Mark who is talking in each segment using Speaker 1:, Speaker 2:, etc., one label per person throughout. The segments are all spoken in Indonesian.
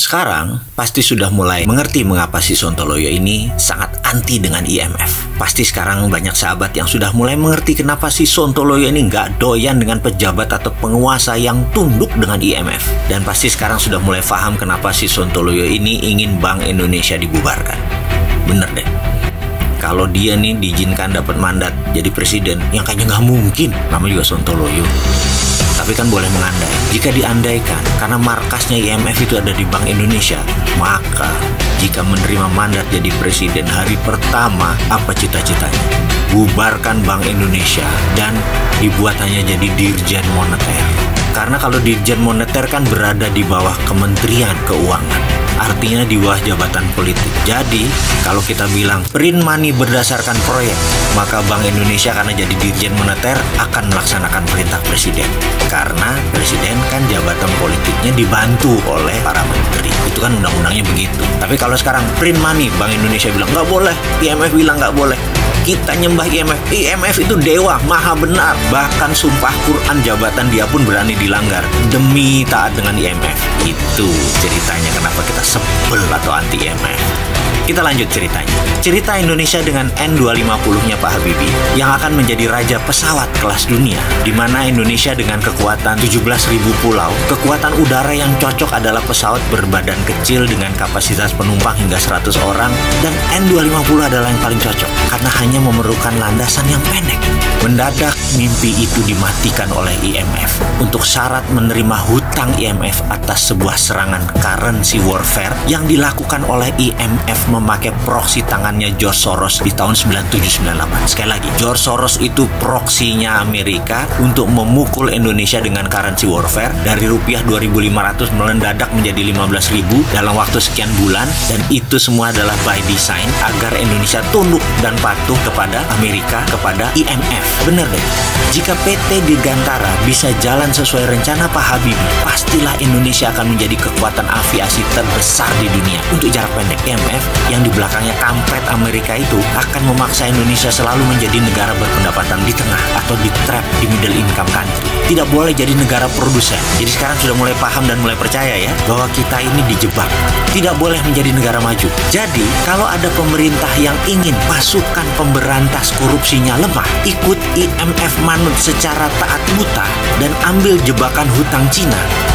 Speaker 1: Sekarang, pasti sudah mulai mengerti mengapa si Sontoloyo ini sangat anti dengan IMF. Pasti sekarang banyak sahabat yang sudah mulai mengerti kenapa si Sontoloyo ini nggak doyan dengan pejabat atau penguasa yang tunduk dengan IMF. Dan pasti sekarang sudah mulai paham kenapa si Sontoloyo ini ingin Bank Indonesia dibubarkan. Bener deh. Kalau dia nih diizinkan dapat mandat jadi presiden, yang kayaknya nggak mungkin. Namanya juga Sontoloyo. Tapi kan boleh mengandai. Jika diandaikan, karena markasnya IMF itu ada di Bank Indonesia, maka jika menerima mandat jadi presiden hari pertama, apa cita-citanya? Bubarkan Bank Indonesia dan dibuat hanya jadi Dirjen Moneter. Karena kalau Dirjen Moneter kan berada di bawah Kementerian Keuangan. Artinya di bawah jabatan politik. Jadi, kalau kita bilang print money berdasarkan proyek, maka Bank Indonesia karena jadi Dirjen Moneter akan melaksanakan perintah presiden. Karena presiden kan jabatan politiknya dibantu oleh para menteri. Itu kan undang-undangnya begitu. Tapi kalau sekarang print money, Bank Indonesia bilang nggak boleh, IMF bilang nggak boleh. Kita nyembah IMF. IMF itu dewa, maha benar. Bahkan sumpah Quran jabatan dia pun berani dilanggar demi taat dengan IMF. Itu ceritanya kenapa kita sebel atau anti IMF. Kita lanjut ceritanya. Cerita Indonesia dengan N250-nya Pak Habibie yang akan menjadi raja pesawat kelas dunia, di mana Indonesia dengan kekuatan 17.000 pulau, kekuatan udara yang cocok adalah pesawat berbadan kecil dengan kapasitas penumpang hingga 100 orang, dan N250 adalah yang paling cocok karena hanya memerlukan landasan yang pendek. Mendadak mimpi itu dimatikan oleh IMF untuk syarat menerima hutang IMF atas sebuah serangan currency warfare yang dilakukan oleh IMF memakai proksi tangannya George Soros di tahun 97-98. Sekali lagi, George Soros itu proksinya Amerika untuk memukul Indonesia dengan currency warfare dari rupiah 2.500 mendadak menjadi 15.000 dalam waktu sekian bulan, dan itu semua adalah by design agar Indonesia tunduk dan patuh kepada Amerika, kepada IMF. Bener deh. Jika PT Dirgantara bisa jalan sesuai rencana Pak Habibie, pastilah Indonesia akan menjadi kekuatan aviasi terbesar di dunia. Untuk jarak pendek, IMF yang di belakangnya kampret Amerika itu akan memaksa Indonesia selalu menjadi negara berpendapatan di tengah atau di trap di middle income country. Tidak boleh jadi negara produsen. Jadi sekarang sudah mulai paham dan mulai percaya ya bahwa kita ini dijebak. Tidak boleh menjadi negara maju. Jadi kalau ada pemerintah yang ingin pasukan pemberantas korupsinya lemah, ikut IMF manut secara taat buta dan ambil jebakan hutang Cina,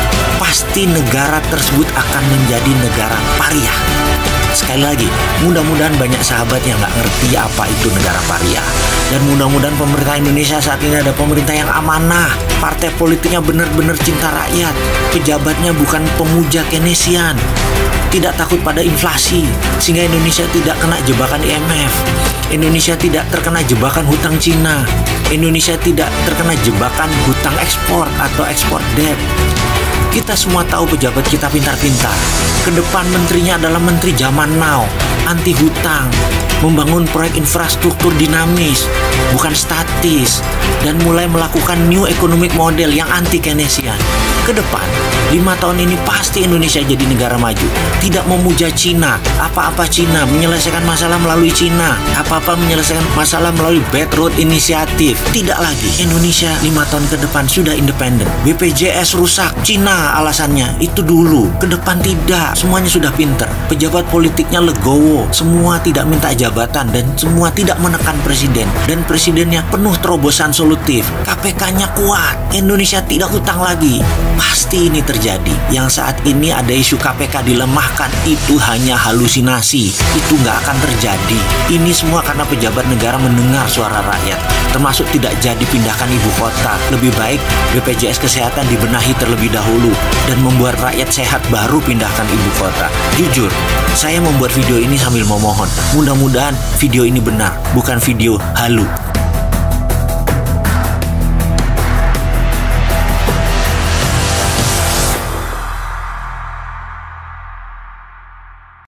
Speaker 1: pasti negara tersebut akan menjadi negara pariah. Sekali lagi, mudah-mudahan banyak sahabat yang nggak ngerti apa itu negara pariah. Dan mudah-mudahan pemerintah Indonesia saat ini ada pemerintah yang amanah. Partai politiknya benar-benar cinta rakyat. Pejabatnya bukan pemuja Keynesian. Tidak takut pada inflasi. Sehingga Indonesia tidak kena jebakan IMF. Indonesia tidak terkena jebakan hutang Cina. Indonesia tidak terkena jebakan hutang ekspor atau ekspor debt. Kita semua tahu pejabat kita pintar-pintar. Kedepan menterinya adalah menteri zaman now, anti hutang, membangun proyek infrastruktur dinamis, bukan statis, dan mulai melakukan new economic model yang anti Keynesian. Kedepan, 5 tahun ini pasti Indonesia jadi negara maju. Tidak memuja Cina, apa-apa Cina, menyelesaikan masalah melalui Cina, apa-apa menyelesaikan masalah melalui Belt Road Initiative. Tidak lagi, Indonesia 5 tahun ke depan sudah independen. BPJS rusak, Cina alasannya, itu dulu. Kedepan tidak, semuanya sudah pinter. Pejabat politiknya legowo, semua tidak minta jabatan dan semua tidak menekan presiden. Dan presidennya penuh terobosan solutif. KPK-nya kuat, Indonesia tidak hutang lagi. Pasti ini terjadi. Yang saat ini ada isu KPK dilemahkan, itu hanya halusinasi. Itu nggak akan terjadi. Ini semua karena pejabat negara mendengar suara rakyat, termasuk tidak jadi pindahkan ibu kota. Lebih baik BPJS Kesehatan dibenahi terlebih dahulu dan membuat rakyat sehat baru pindahkan ibu kota. Jujur, saya membuat video ini sambil memohon. Mudah-mudahan video ini benar, bukan video halu.